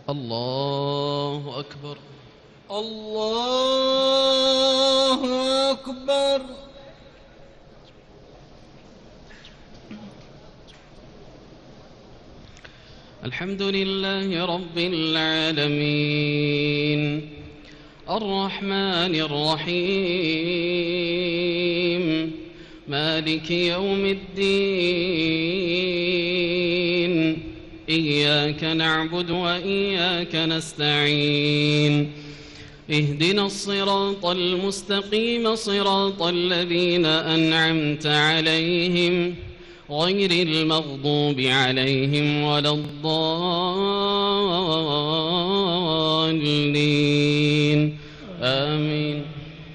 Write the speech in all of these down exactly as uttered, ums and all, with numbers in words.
الله أكبر. الله أكبر. الحمد لله رب العالمين الرحمن الرحيم مالك يوم الدين إياك نعبد وإياك نستعين اهدنا الصراط المستقيم صراط الذين أنعمت عليهم غير المغضوب عليهم ولا الضالين آمين.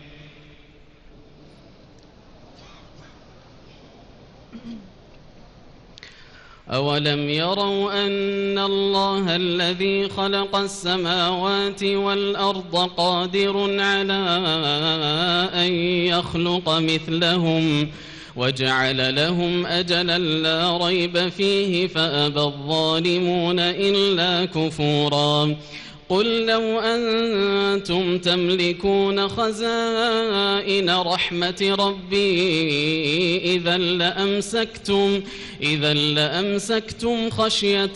أولم يروا أن الله الذي خلق السماوات والأرض قادر على أن يخلق مثلهم وجعل لهم أجلا لا ريب فيه فأبى الظالمون إلا كفورا. قل لو أنتم تملكون خزائن رحمة ربي إذا لأمسكتم إذا لأمسكتم خشية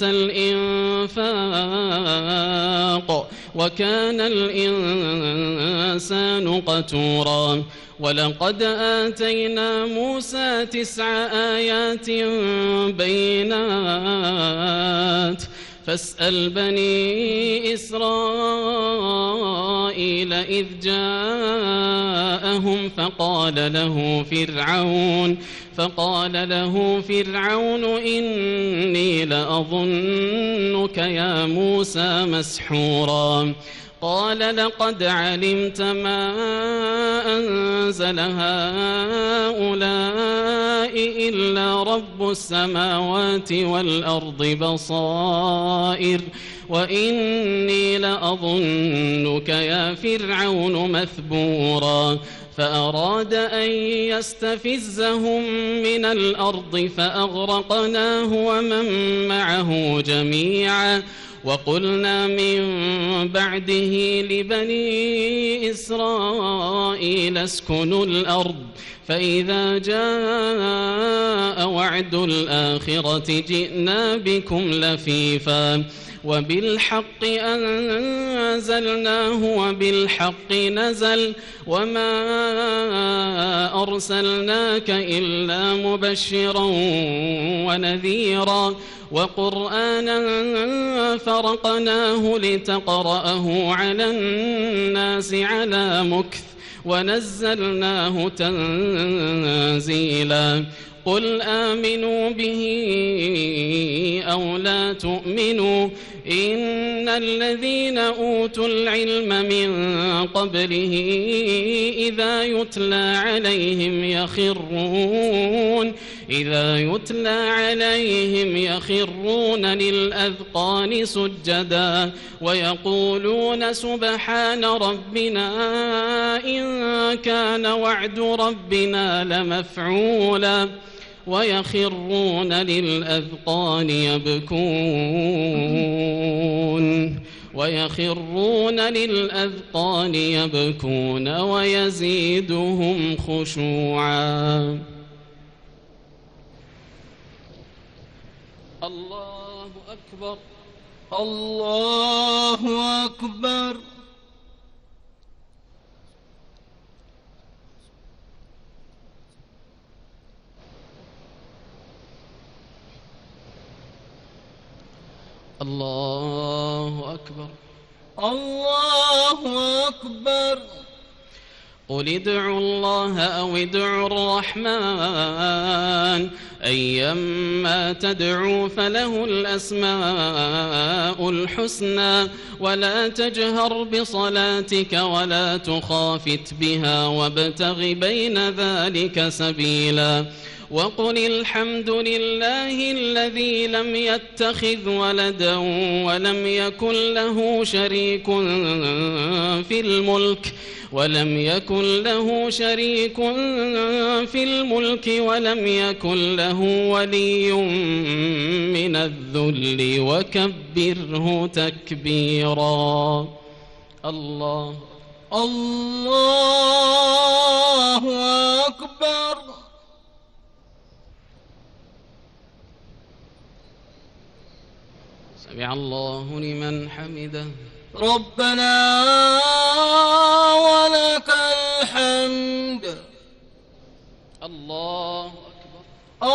الإنفاق وكان الإنسان قتورا. ولقد آتينا موسى تسع آيات بينات فاسأل بني إسرائيل إذ جاءهم فقال له فرعون فقال له فرعون إني لأظنك يا موسى مسحورا. قال لقد علمت ما أنزل هؤلاء إلا رب السماوات والأرض بصائر وإني لأظنك يا فرعون مثبورا. فأراد أن يستفزهم من الأرض فأغرقناه ومن معه جميعا. وقلنا من بعده لبني إسرائيل اسكنوا الأرض فإذا جاء وعد الآخرة جئنا بكم لفيفا وبالحق أنزلناه وبالحق نزل وما أرسلناك إلا مبشرا ونذيرا وقرآنا فرقناه لتقرأه على الناس على مكث ونزلناه تنزيلا. قل آمنوا به أو لا تؤمنوا إن الذين أوتوا العلم من قبله إذا يتلى عليهم يخرون إذا يتلى عليهم يخرون للأذقان سجدا ويقولون سبحان ربنا إن كان وعد ربنا لمفعولا ويخرون للأذقان يبكون ويخرون للأذقان يبكون ويزيدهم خشوعا. الله أكبر. الله أكبر. الله أكبر. الله أكبر. قل ادعوا الله أو ادعوا الرحمن أيما تدعوا فله الأسماء الحسنى ولا تجهر بصلاتك ولا تخافت بها وابتغ بين ذلك سبيلا وقل الحمد لله الذي لم يتخذ ولدا ولم يكن له شريك في الملك ولم يكن له شريك في الملك ولم يكن له ولي من الذل وكبره تكبيرا. الله الله أكبر. سمع الله لمن حمده. ربنا ولك الحمد. الله أكبر.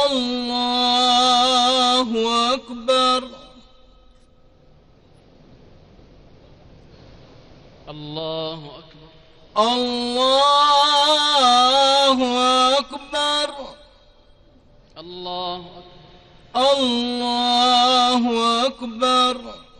الله أكبر. الله أكبر. الله أكبر. الله الله أكبر.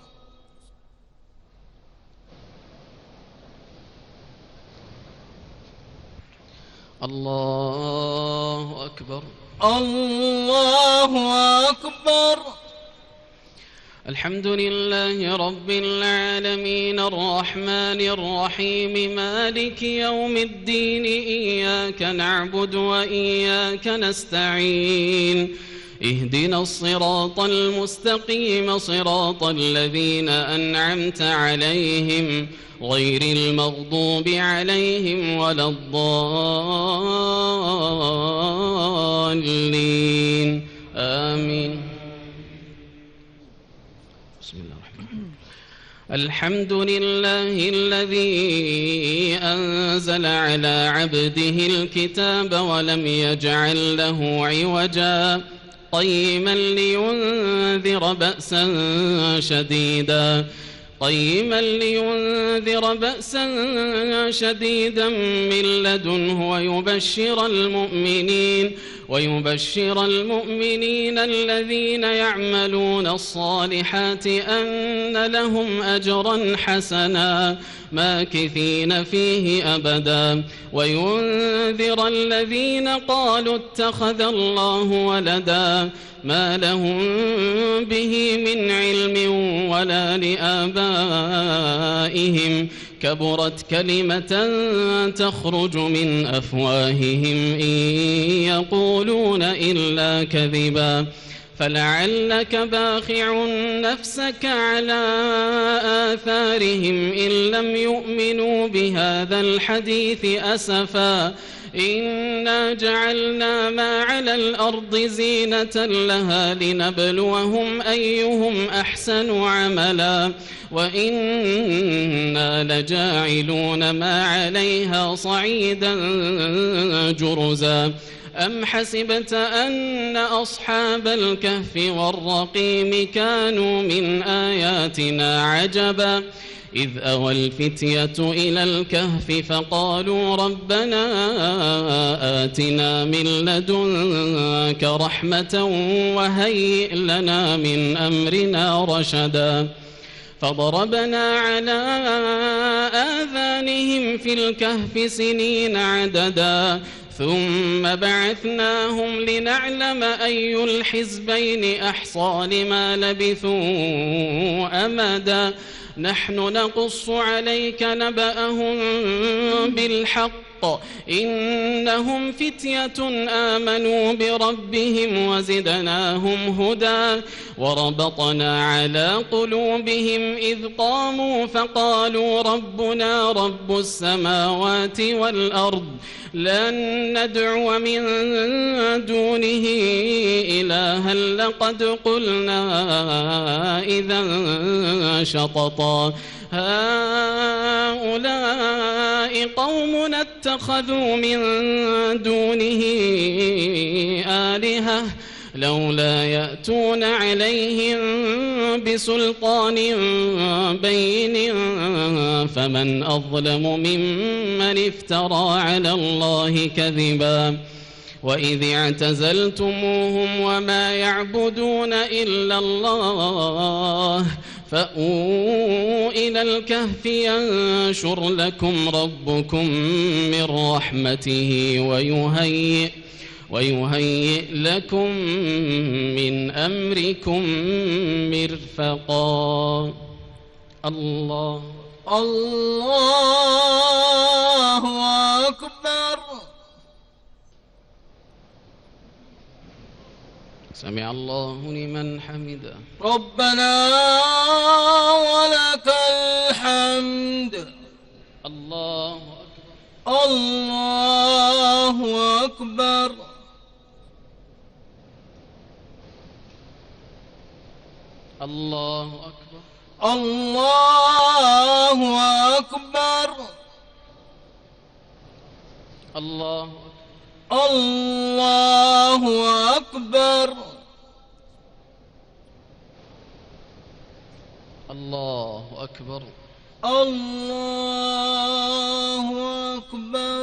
الله أكبر. الله أكبر. الحمد لله رب العالمين الرحمن الرحيم مالك يوم الدين إياك نعبد وإياك نستعين اهدنا الصراط المستقيم صراط الذين أنعمت عليهم غير المغضوب عليهم ولا الضالين آمين. بسم الله الرحمن الرحيم. الحمد لله الذي أنزل على عبده الكتاب ولم يجعل له عوجا قيما لينذر بأسا شديدا قيما لينذر بأسا شديدا من لدنه ويبشر المؤمنين ويبشر المؤمنين الذين يعملون الصالحات أن لهم أجرا حسنا ماكثين فيه أبدا وينذر الذين قالوا اتخذ الله ولدا ما لهم به من علم ولا لآبائهم كبرت كلمة تخرج من أفواههم إن يقولون إلا كذبا فلعلك باخع نفسك على آثارهم إن لم يؤمنوا بهذا الحديث أسفا إنا جعلنا ما على الأرض زينة لها لنبلوهم أيهم أحسن عملا وإنا لجاعلون ما عليها صعيدا جرزا أم حسبت أن أصحاب الكهف والرقيم كانوا من آياتنا عجبا إذ أوى الفتية إلى الكهف فقالوا ربنا آتنا من لدنك رحمة وهيئ لنا من أمرنا رشدا فضربنا على آذانهم في الكهف سنين عددا ثم بعثناهم لنعلم أي الحزبين أحصى لما لبثوا أمدا نحن نقص عليك نبأهم بالحق إنهم فتية آمنوا بربهم وزدناهم هدى وربطنا على قلوبهم إذ قاموا فقالوا ربنا رب السماوات والأرض لن ندعو من دونه إلها لقد قلنا إذا شططا هؤلاء قومنا اتخذوا من دونه آلهة لولا يأتون عليهم بسلطان بين فمن أظلم ممن افترى على الله كذبا وإذ اعتزلتموهم وما يعبدون إلا الله فأووا إلى الكهف ينشر لكم ربكم من رحمته ويهيئ ويهيئ لكم من أمركم مرفقا. الله الله أكبر. سمع الله لمن حمده. ربنا ولك الحمد. الله أكبر. الله أكبر. الله أكبر. الله أكبر. الله الله أكبر. الله أكبر. الله أكبر.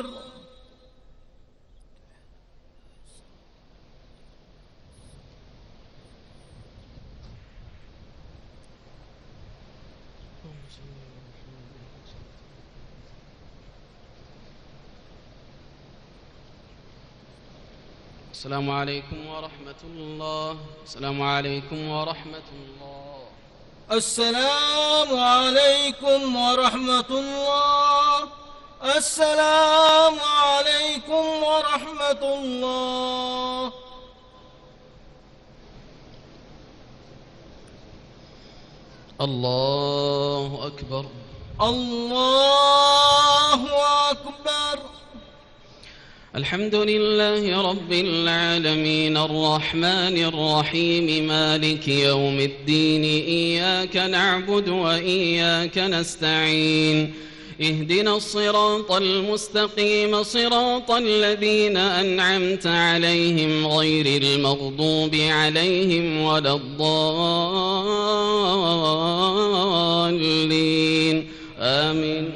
السلام عليكم ورحمة الله. السلام عليكم ورحمة الله. السلام عليكم ورحمة الله. السلام عليكم ورحمة الله. الله أكبر. الله أكبر. الحمد لله رب العالمين الرحمن الرحيم مالك يوم الدين إياك نعبد وإياك نستعين اهدنا الصراط المستقيم صراط الذين أنعمت عليهم غير المغضوب عليهم ولا الضالين آمين.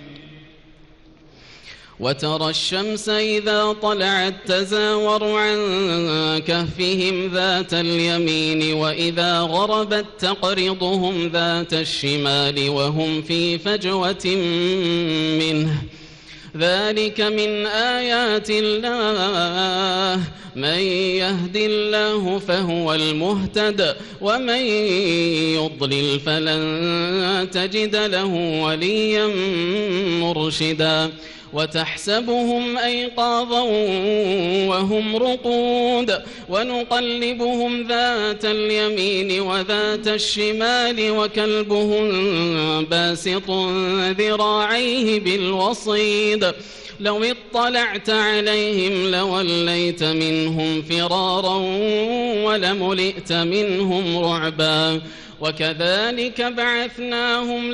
وترى الشمس إذا طلعت تزاور عن كهفهم ذات اليمين وإذا غربت تقرضهم ذات الشمال وهم في فجوة منه ذلك من آيات الله من يهد الله فهو المهتد ومن يضلل فلن تجد له وليا مرشدا. وتحسبهم أيقاظا وهم رقود ونقلبهم ذات اليمين وذات الشمال وكلبهم باسط ذراعيه بالوصيد لو اطلعت عليهم لوليت منهم فرارا ولملئت منهم رعبا. وكذلك بعثناهم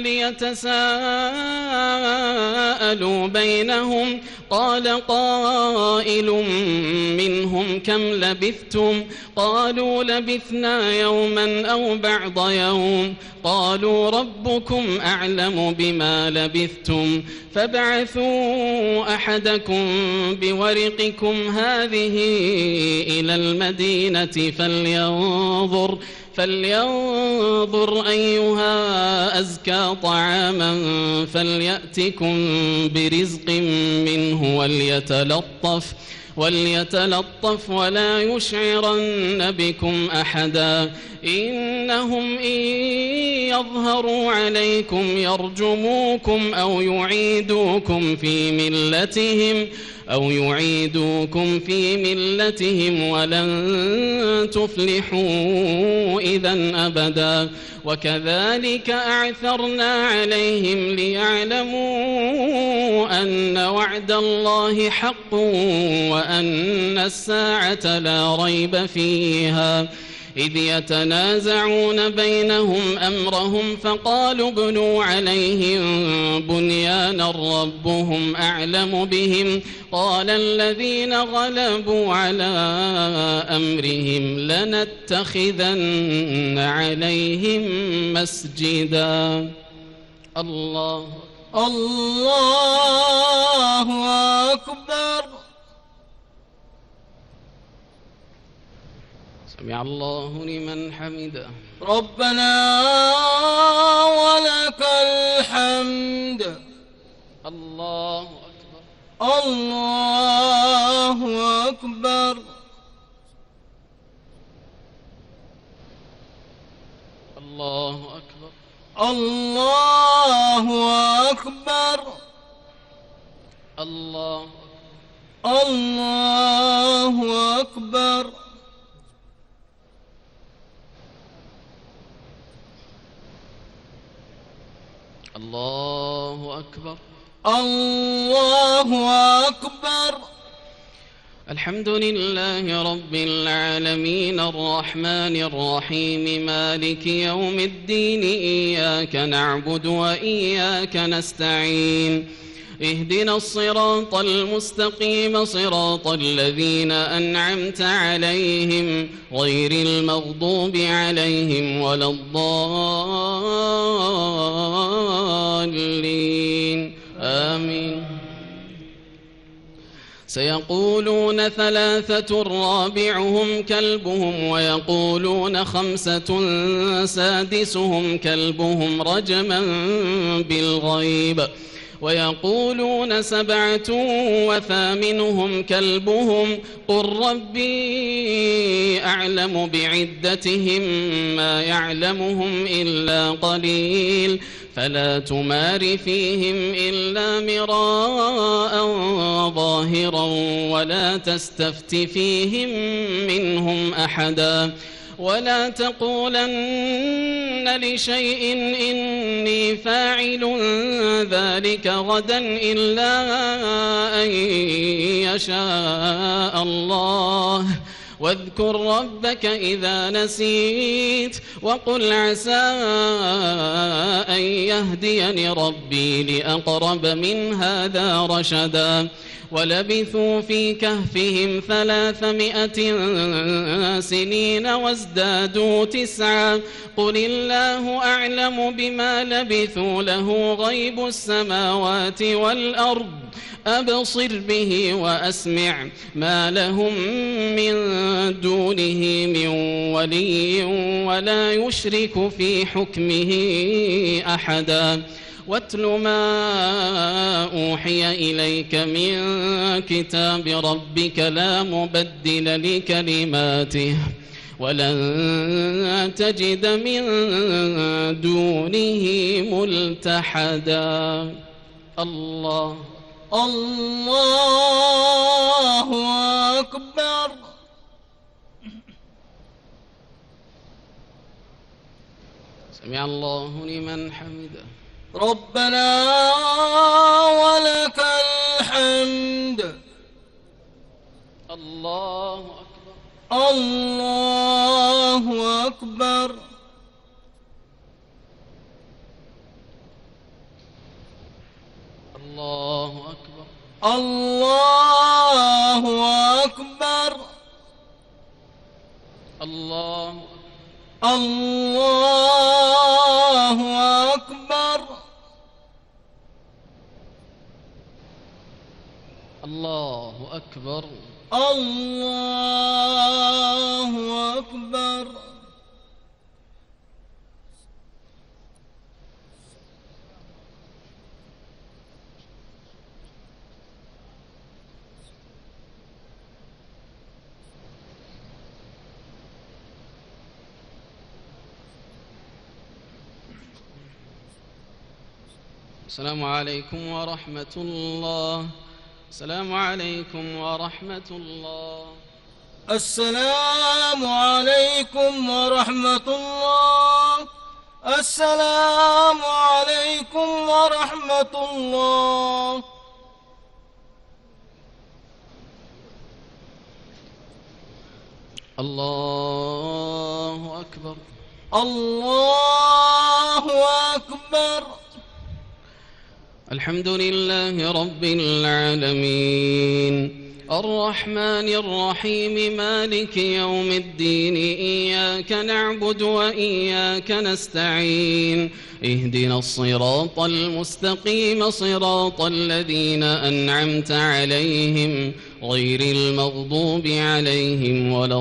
ليتساءلوا بينهم قال قائل منهم كم لبثتم قالوا لبثنا يوما أو بعض يوم قالوا ربكم أعلم بما لبثتم فابعثوا أحدكم بورقكم هذه إلى المدينة فلينظر فلينظر أيها أزكى طعاما فليأتكم برزق منه وليتلطف وليتلطف ولا يشعرن بكم أحدا إنهم إن يظهروا عليكم يرجموكم أو يعيدوكم في ملتهم أو يعيدوكم في ملتهم ولن تفلحوا إذا أبدا. وكذلك أعثرنا عليهم ليعلموا أن وعد الله حق وأن الساعة لا ريب فيها إذ يتنازعون بينهم أمرهم فقالوا ابنوا عليهم بنيانا ربهم أعلم بهم قال الذين غلبوا على أمرهم لنتخذن عليهم مسجدا. الله الله أكبر. سمع الله لمن حمده. ربنا ولك الحمد. الله أكبر. الله أكبر. الله أكبر. الله الله أكبر. الله أكبر. الله أكبر. الحمد لله رب العالمين الرحمن الرحيم مالك يوم الدين إياك نعبد وإياك نستعين اهدنا الصراط المستقيم صراط الذين أنعمت عليهم غير المغضوب عليهم ولا الضالين آمين. سيقولون ثلاثة رابعهم كلبهم ويقولون خمسة سادسهم كلبهم رجما بالغيب ويقولون سبعة وثامنهم كلبهم قل ربي أعلم بعدتهم ما يعلمهم إلا قليل فلا تمار فيهم إلا مراء ظاهرا ولا تستفت فيهم منهم أحدا ولا تقولن لشيء إني فاعل ذلك غدا إلا أن يشاء الله واذكر ربك إذا نسيت وقل عسى أن يهديني ربي لأقرب من هذا رشدا ولبثوا في كهفهم ثلاثمائة سنين وازدادوا تسعا قل الله أعلم بما لبثوا له غيب السماوات والأرض أبصر به وأسمع ما لهم من دونه من ولي ولا يشرك في حكمه أحدا واتل ما أوحي إليك من كتاب ربك لا مبدل لكلماته ولن تجد من دونه ملتحدا. الله الله أكبر. سمع الله لمن حمده. ربنا ولك الحمد. الله أكبر. الله أكبر. الله أكبر. الله أكبر. الله الله أكبر. الله أكبر. الله أكبر. السلام عليكم ورحمة الله. السلام عليكم ورحمة الله. السلام عليكم ورحمة الله. السلام عليكم ورحمة الله. الله أكبر. الله أكبر. الحمد لله رب العالمين الرحمن الرحيم مالك يوم الدين إياك نعبد وإياك نستعين اهدنا الصراط المستقيم صراط الذين أنعمت عليهم غير المغضوب عليهم ولا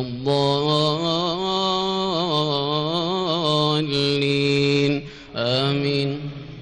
الضالين آمين.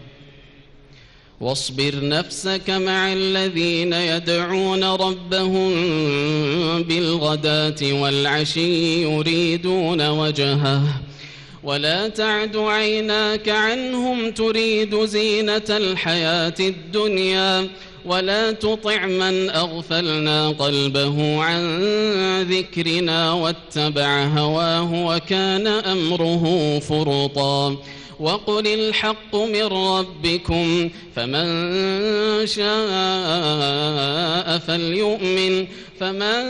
واصبر نفسك مع الذين يدعون ربهم بالغداة والعشي يريدون وجهه ولا تعد عيناك عنهم تريد زينة الحياة الدنيا ولا تطع من أغفلنا قلبه عن ذكرنا واتبع هواه وكان أمره فرطا وقل الحق من ربكم فمن شاء فليؤمن فمن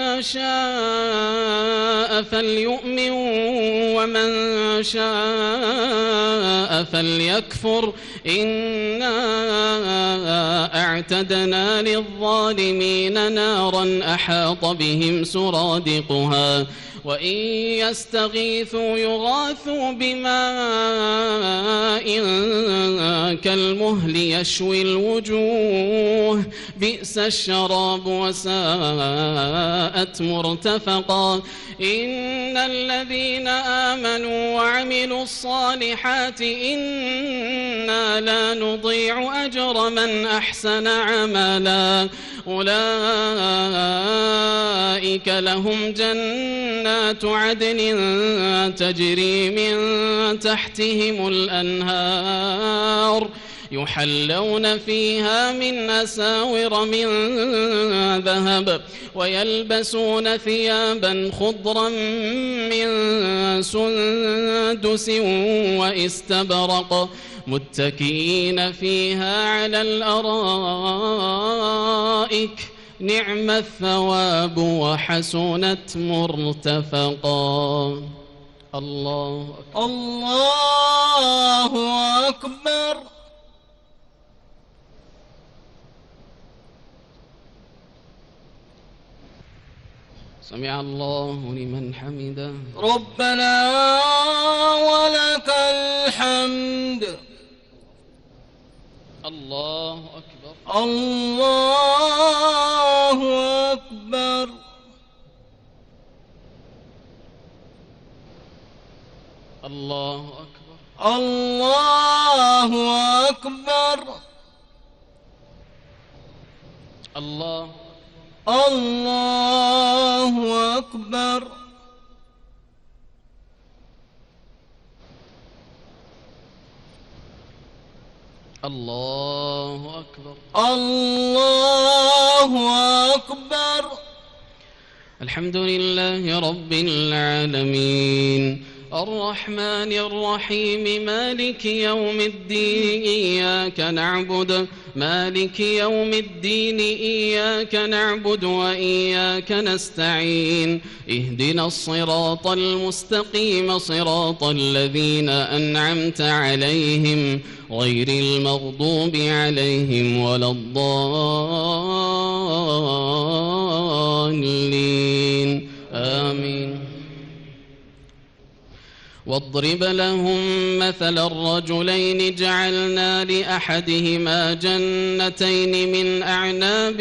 شاء فليؤمن ومن شاء فليكفر إنا أعتدنا للظالمين نارا أحاط بهم سرادقها وإن يستغيثوا يغاثوا بماء كالمهل يشوي الوجوه بئس الشراب وساءت مرتفقا إن الذين آمنوا وعملوا الصالحات إنا لا نضيع أجر من أحسن عملا أولئك لهم جنات عدن تجري من تحتهم الأنهار يحلون فيها من أساور من ذهب ويلبسون ثيابا خضرا من سندس واستبرق متكئين فيها على الأرائك نعم الثواب وحسنت مرتفقا. الله أكبر. الله أكبر. سمع الله لمن حمده. ربنا ولك الحمد. الله أكبر. الله أكبر. الله أكبر. الله أكبر. الله الله أكبر. الله أكبر. الله أكبر. الحمد لله رب العالمين الرحمن الرحيم مالك يوم الدين إياك نعبد مالك يوم الدين إياك نعبد وإياك نستعين اهدنا الصراط المستقيم صراط الذين أنعمت عليهم غير المغضوب عليهم ولا الضالين آمين. واضرب لهم مثل الرجلين جعلنا لأحدهما جنتين من أعناب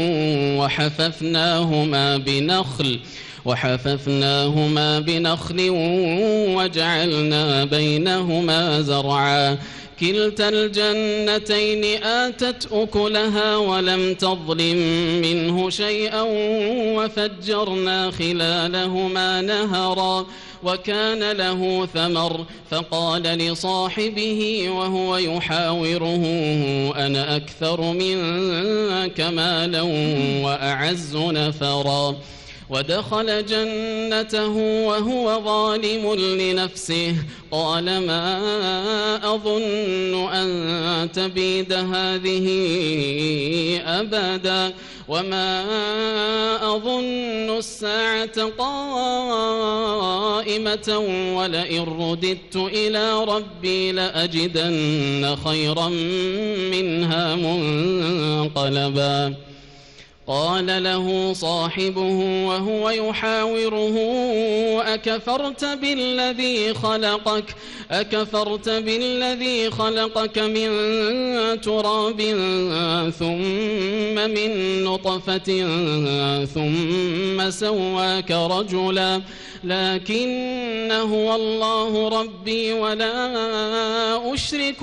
وحففناهما بنخل وحففناهما بنخل وجعلنا بينهما زرعا كلتا الجنتين آتت أكلها ولم تظلم منه شيئا وفجرنا خلالهما نهرا وكان له ثمر فقال لصاحبه وهو يحاوره أنا أكثر منك مالا وأعز نفرا ودخل جنته وهو ظالم لنفسه قال ما أظن أن تبيد هذه أبدا وما أظن الساعة قائمة ولئن رددت إلى ربي لأجدن خيرا منها منقلبا قال له صاحبه وهو يحاوره أكفرت بالذي خلقك أكفرت بالذي خلقك من تراب ثم من نطفة ثم سواك رجلا لكن هو الله ربي ولا أشرك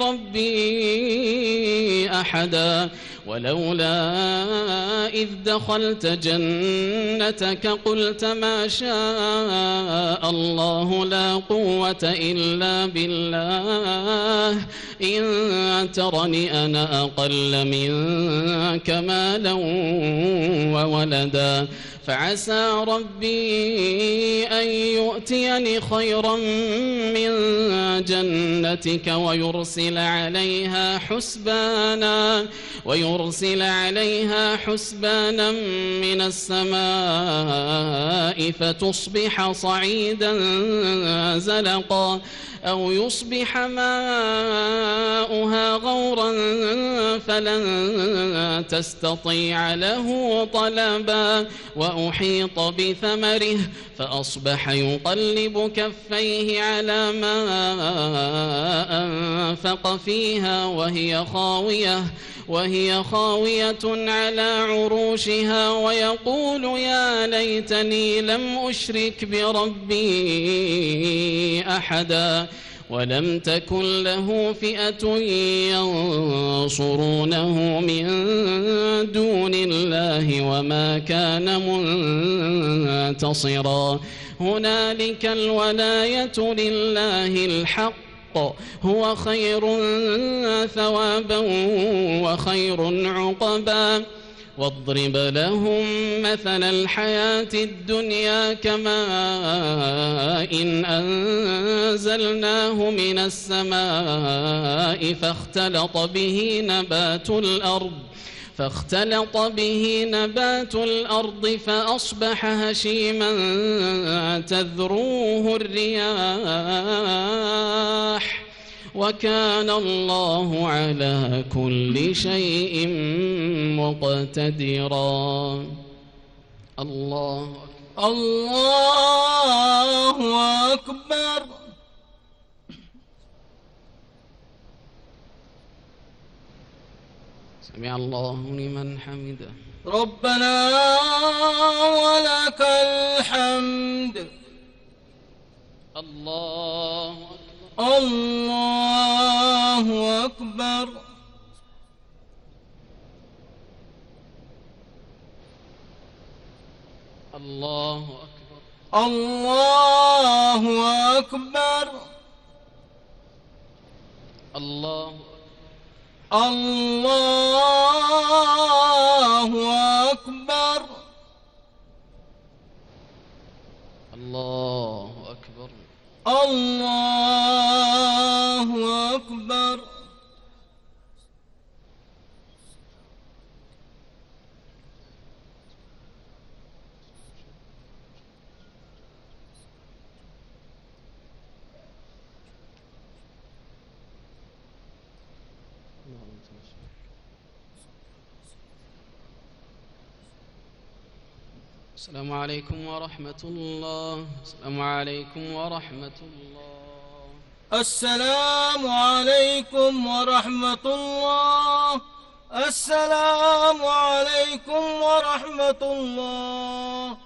بربي أحدا ولولا إذ دخلت جنتك قلت ما شاء الله لا قوة إلا بالله إن ترني أنا أقل منك مالا وولدا فعسى ربي أن يؤتيني خيرا من جنتك ويرسل عليها حسبانا ويرسل عليها حسبانا من السماء فتصبح صعيدا زلقا أو يصبح ماؤها غورا فلن تستطيع له طلبا وأحيط بثمره فأصبح يقلب كفيه على ما أنفق فيها وهي خاوية وهي خاوية على عروشها ويقول يا ليتني لم أشرك بربي أحدا ولم تكن له فئة ينصرونه من دون الله وما كان منتصرا هنالك الولاية لله الحق هو خير ثوابا وخير عقبا واضرب لهم مثل الحياة الدنيا كماء إن أنزلناه من السماء فاختلط به نبات الأرض فاختلط به نبات الأرض فأصبح هشيما تذروه الرياح وكان الله على كل شيء مقتدرا. الله الله أكبر. سمع الله لمن حمده. ربنا ولك الحمد. الله أكبر. الله أكبر. الله أكبر. الله أكبر. الله الله أكبر. الله أكبر. الله أكبر. السلام عليكم ورحمة الله. السلام عليكم ورحمة الله. السلام عليكم ورحمة الله. السلام عليكم ورحمة الله.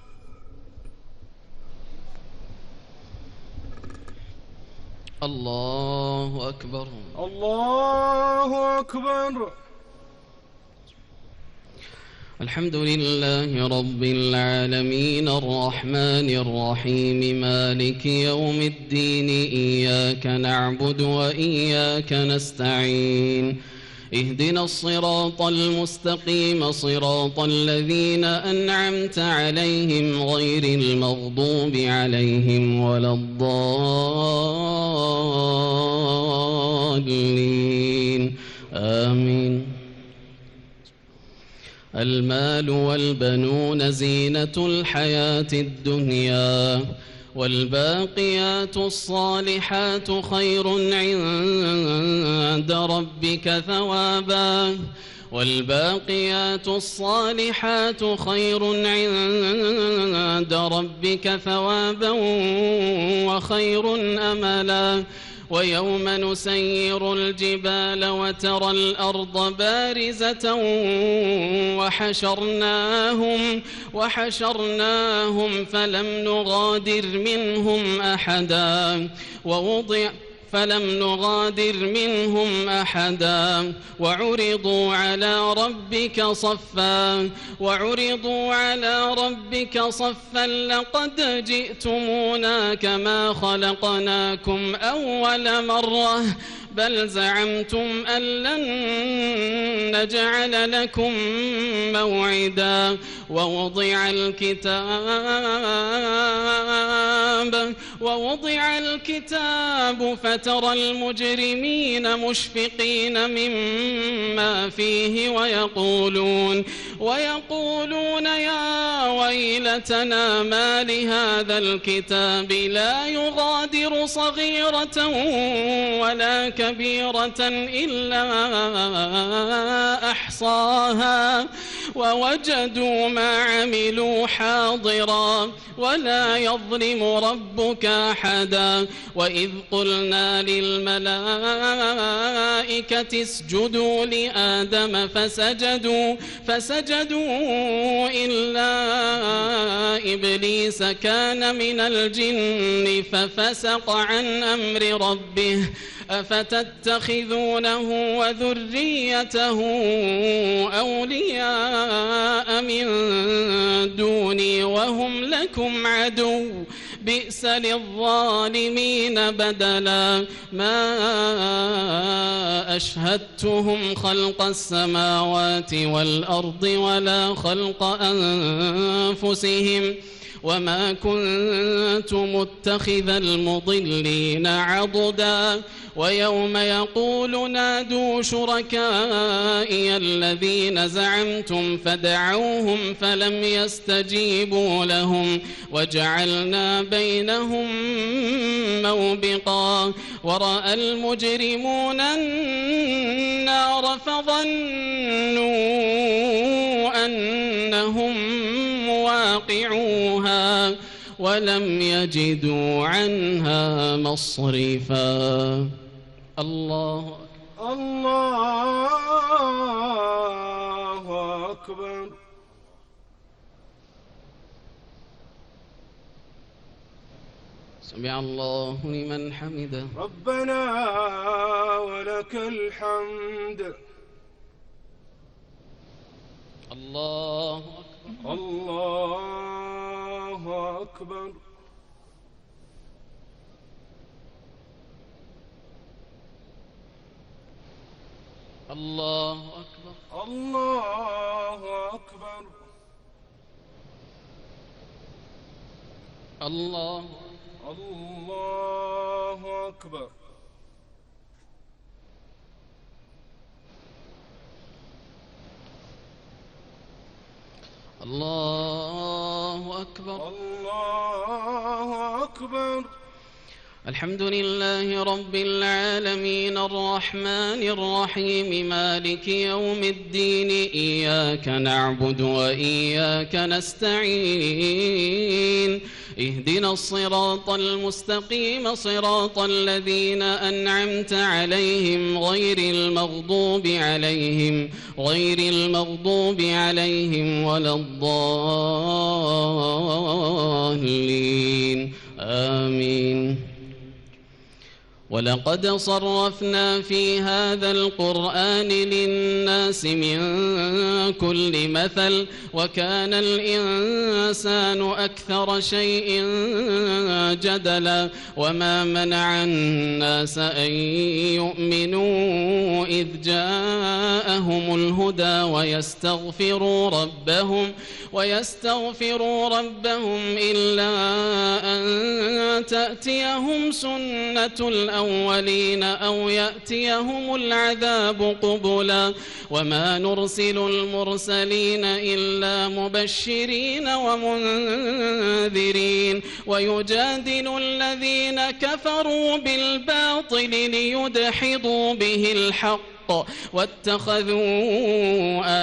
الله أكبر. الله أكبر. الحمد لله رب العالمين الرحمن الرحيم مالك يوم الدين إياك نعبد وإياك نستعين اهدنا الصراط المستقيم صراط الذين أنعمت عليهم غير المغضوب عليهم ولا الضالين آمين. المال والبنون زينة الحياة الدنيا والباقيات الصالحات خير عند ربك ثوابا والباقيات الصالحات خير عند ربك ثوابا وخير أملا ويوم نسير الجبال وترى الأرض بارزة وحشرناهم وحشرناهم فلم نغادر منهم أحدا ووضع فلم نغادر منهم أحدا وعرضوا على ربك صفا وعرضوا على ربك صفا لقد جئتمونا كما خلقناكم أول مرة بل زعمتم أن لن نجعل لكم موعدا ووضع الكتاب ووضع الكتاب فترى المجرمين مشفقين مما فيه ويقولون ويقولون يا ويلتنا ما لهذا الكتاب لا يغادر صغيرة ولا كبيرة إلا أحصاها ووجدوا ما عملوا حاضرا ولا يظلم ربك أحدا وإذ قلنا للملائكة اسجدوا لآدم فسجدوا فسجدوا إلا إبليس كان من الجن ففسق عن أمر ربه أفتتخذونه وذريته أولياء من دوني وهم لكم عدو بئس للظالمين بدلا ما أشهدتهم خلق السماوات والأرض ولا خلق أنفسهم وما كنت متخذ المضلين عضدا ويوم يقول نادوا شركائي الذين زعمتم فدعوهم فلم يستجيبوا لهم وجعلنا بينهم موبقا ورأى المجرمون النار فظنوا أنهم مواقعوها ولم يجدوا عنها مصرفا. الله الله أكبر. سمع الله لمن حمده. ربنا ولك الحمد. الله أكبر. الله أكبر. الله أكبر. الله أكبر. الله الله أكبر. الله أكبر. الله أكبر. الحمد لله رب العالمين الرحمن الرحيم مالك يوم الدين إياك نعبد وإياك نستعين اهدنا الصراط المستقيم صراط الذين أنعمت عليهم غير المغضوب عليهم غير المغضوب عليهم ولا الضالين آمين. ولقد صرفنا في هذا القرآن للناس من كل مثل وكان الإنسان أكثر شيء جدلا وما منع الناس أن يؤمنوا إذ جاءهم الهدى ويستغفروا ربهم ويستغفروا ربهم إلا أن تأتيهم سنة الأولين أو يأتيهم العذاب قبلا وما نرسل المرسلين إلا مبشرين ومنذرين ويجادل الذين كفروا بالباطل ليدحضوا به الحق واتخذوا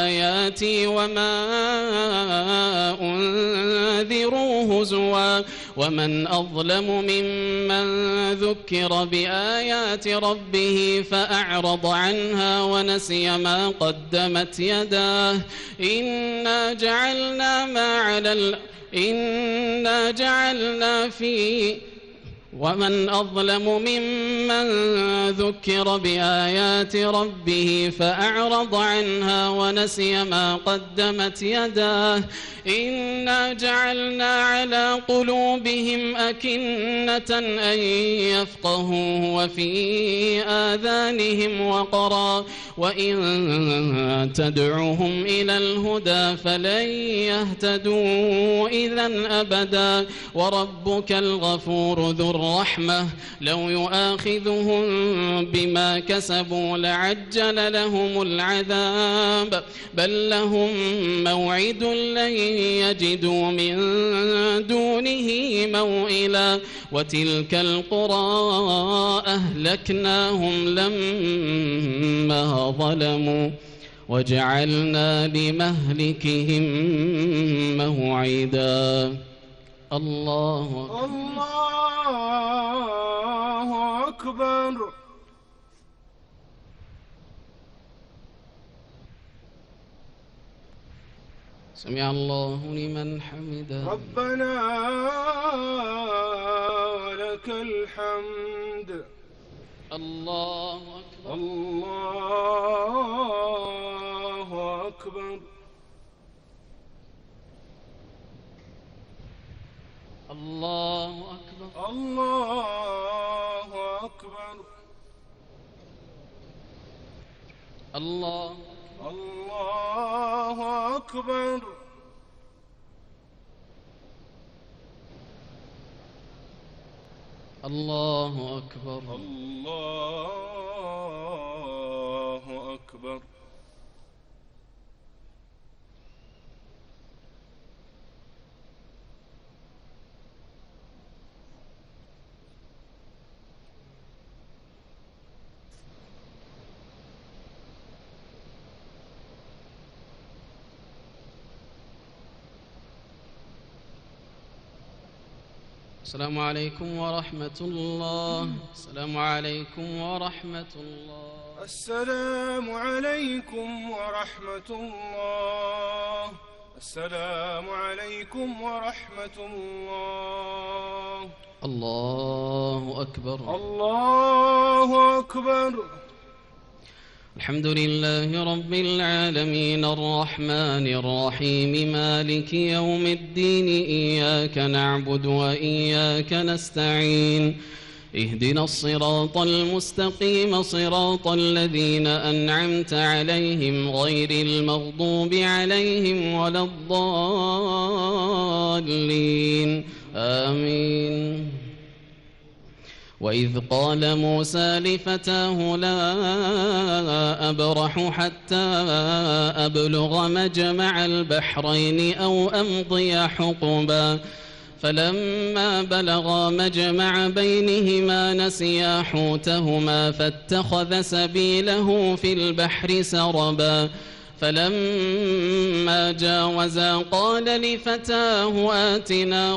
آياتي وما أنذروا هزوا ومن أظلم ممن ذكر بآيات ربه فأعرض عنها ونسي ما قدمت يداه إنا جعلنا ما على ال... إنا جعلنا في ومن أظلم ممن ذكر بآيات ربه فأعرض عنها ونسي ما قدمت يداه إنا جعلنا على قلوبهم أكنة أن يفقهوه وفي آذانهم وقرا وإن تدعوهم إلى الهدى فلن يهتدوا إذا أبدا وربك الغفور ذو الرحمة لو يؤاخذهم بما كسبوا لعجل لهم العذاب بل لهم موعد لن يجدوا من دونه موئلا وتلك القرى أهلكناهم لما ظلموا وجعلنا لمهلكهم موعدا الله الله أكبر. سمع الله لمن حمده. ربنا لك الحمد. الله أكبر. الله أكبر. الله أكبر. الله أكبر. الله الله أكبر. الله أكبر. الله أكبر. السلام عليكم ورحمة الله. السلام عليكم ورحمة الله. السلام عليكم ورحمة الله. السلام عليكم ورحمة الله. الله أكبر. الله أكبر. الحمد لله رب العالمين الرحمن الرحيم مالك يوم الدين إياك نعبد وإياك نستعين اهدنا الصراط المستقيم صراط الذين أنعمت عليهم غير المغضوب عليهم ولا الضالين آمين. وإذ قال موسى لفتاه لا أبرح حتى أبلغ مجمع البحرين أو أمضي حقبا فلما بلغا مجمع بينهما نسيا حوتهما فاتخذ سبيله في البحر سربا فلما جاوزا قال لفتاه آتنا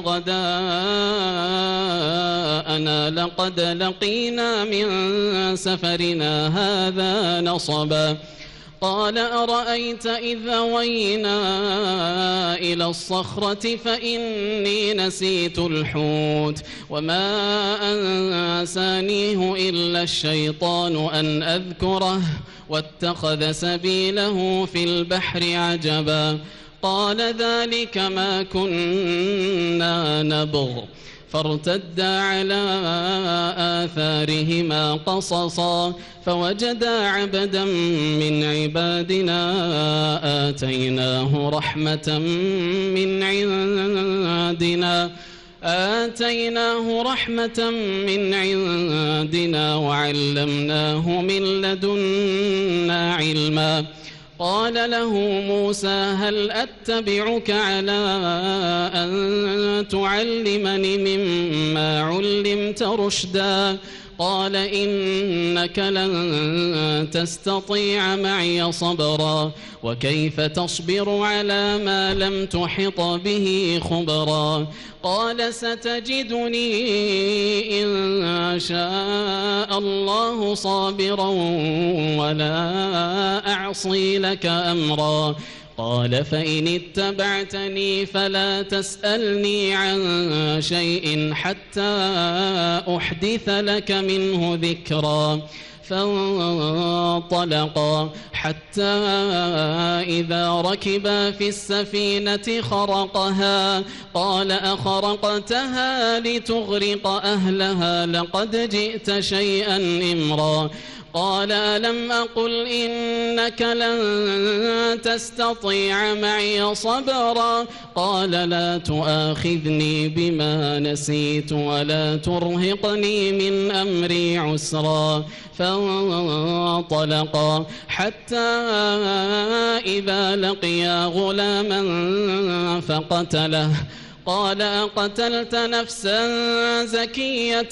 غداءنا لقد لقينا من سفرنا هذا نصبا قال أرأيت إذ أوينا إلى الصخرة فإني نسيت الحوت وما أنسانيه إلا الشيطان أن أذكره واتخذ سبيله في البحر عجبا قال ذلك ما كنا نبغ فارتدا على آثارهما قصصا فوجدا عبدا من عبادنا آتيناه رحمة من عندنا آتيناه رحمة من عندنا وعلمناه من لدنا علما قال له موسى هل أتبعك على أن تعلمني مما علمت رشدا قال إنك لن تستطيع معي صبرا وكيف تصبر على ما لم تحط به خبرا قال ستجدني إن شاء الله صابرا ولا أعصي لك أمرا قال فإن اتبعتني فلا تسألني عن شيء حتى أحدث لك منه ذكرا فانطلقا حتى إذا ركبا في السفينة خرقها قال أخرقتها لتغرق أهلها لقد جئت شيئا إمرا قال ألم أقل إنك لن تستطيع معي صبرا قال لا تؤاخذني بما نسيت ولا ترهقني من أمري عسرا فانطلقا حتى إذا لقيا غلاما فقتله قال أقتلت نفسا زكية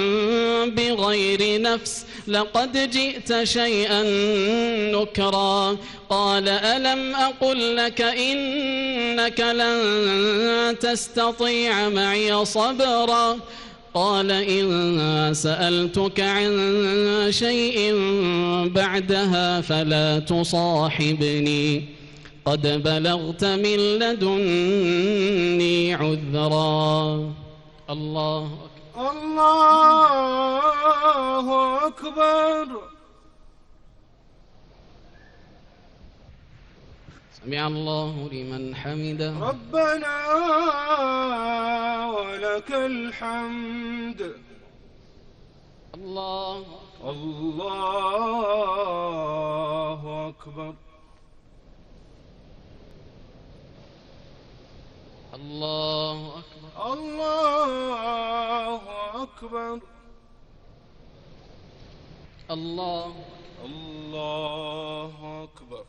بغير نفس لقد جئت شيئا نكرا قال ألم أقل لك إنك لن تستطيع معي صبرا قال إن سألتك عن شيء بعدها فلا تصاحبني قد بلغت من لدني عذرا الله أكبر الله أكبر سمع الله لمن حمده ربنا ولك الحمد الله الله أكبر الله أكبر الله أكبر الله الله أكبر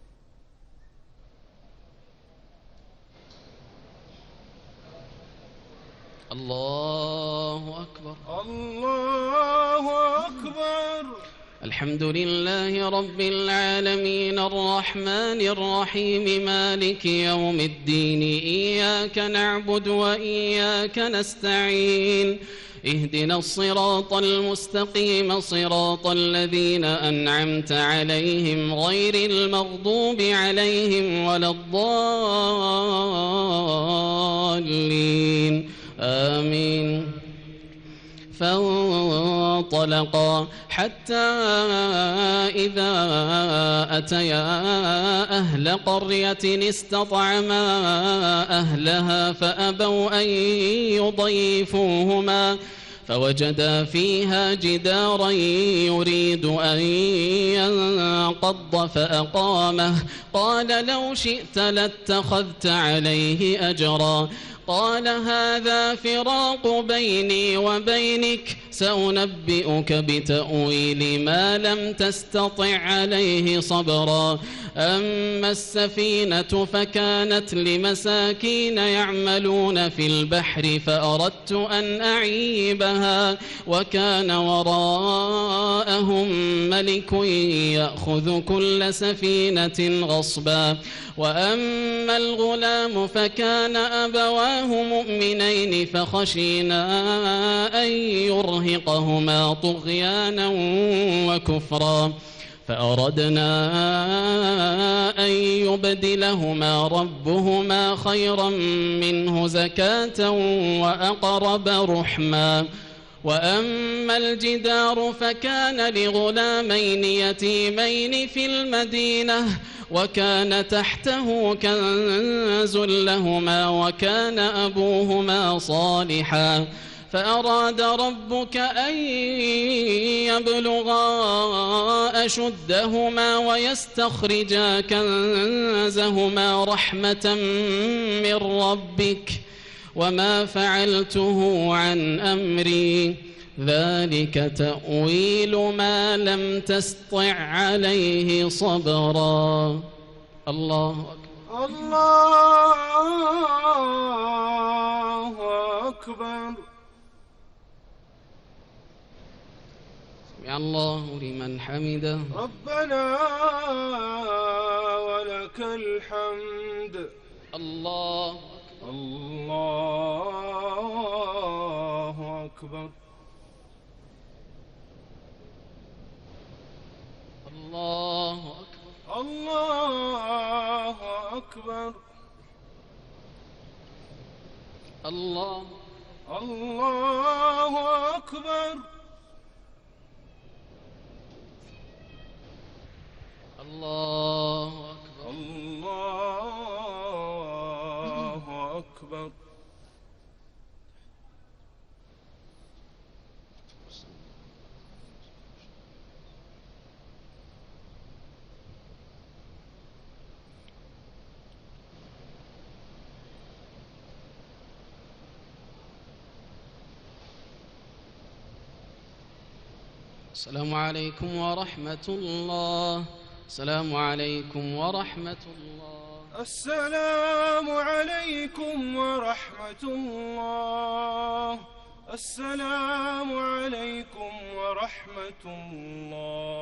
الله أكبر الله أكبر الحمد لله رب العالمين الرحمن الرحيم مالك يوم الدين إياك نعبد وإياك نستعين اهدنا الصراط المستقيم صراط الذين أنعمت عليهم غير المغضوب عليهم ولا الضالين آمين فانطلقا حتى إذا أتيا أهل قرية استطعما أهلها فأبوا أن يضيفوهما فوجدا فيها جدارا يريد أن ينقض فأقامه قال لو شئت لاتخذت عليه أجرا قال هذا فراق بيني وبينك سأنبئك بتأويل ما لم تستطع عليه صبرا أما السفينة فكانت لمساكين يعملون في البحر فأردت أن أعيبها وكان وراءهم ملك يأخذ كل سفينة غصبا وأما الغلام فكان أبواه مؤمنين فخشينا أن يرهقهما طغيانا وكفرا فأردنا أن يبدلهما ربهما خيرا منه زكاة وأقرب رحما وأما الجدار فكان لغلامين يتيمين في المدينة وكان تحته كنز لهما وكان أبوهما صالحا فأراد ربك أن يبلغا أشدهما ويستخرجا كنزهما رحمة من ربك وما فعلته عن أمري ذلك تأويل ما لم تسطع عليه صبرا الله أكبر الله أكبر سمع الله لمن حمده. ربنا ولك الحمد. الله الله أكبر. الله أكبر. الله أكبر. الله الله أكبر. الله أكبر. الله أكبر. السلام عليكم ورحمة الله. السلام عليكم ورحمة الله. السلام عليكم ورحمة الله. السلام عليكم ورحمة الله.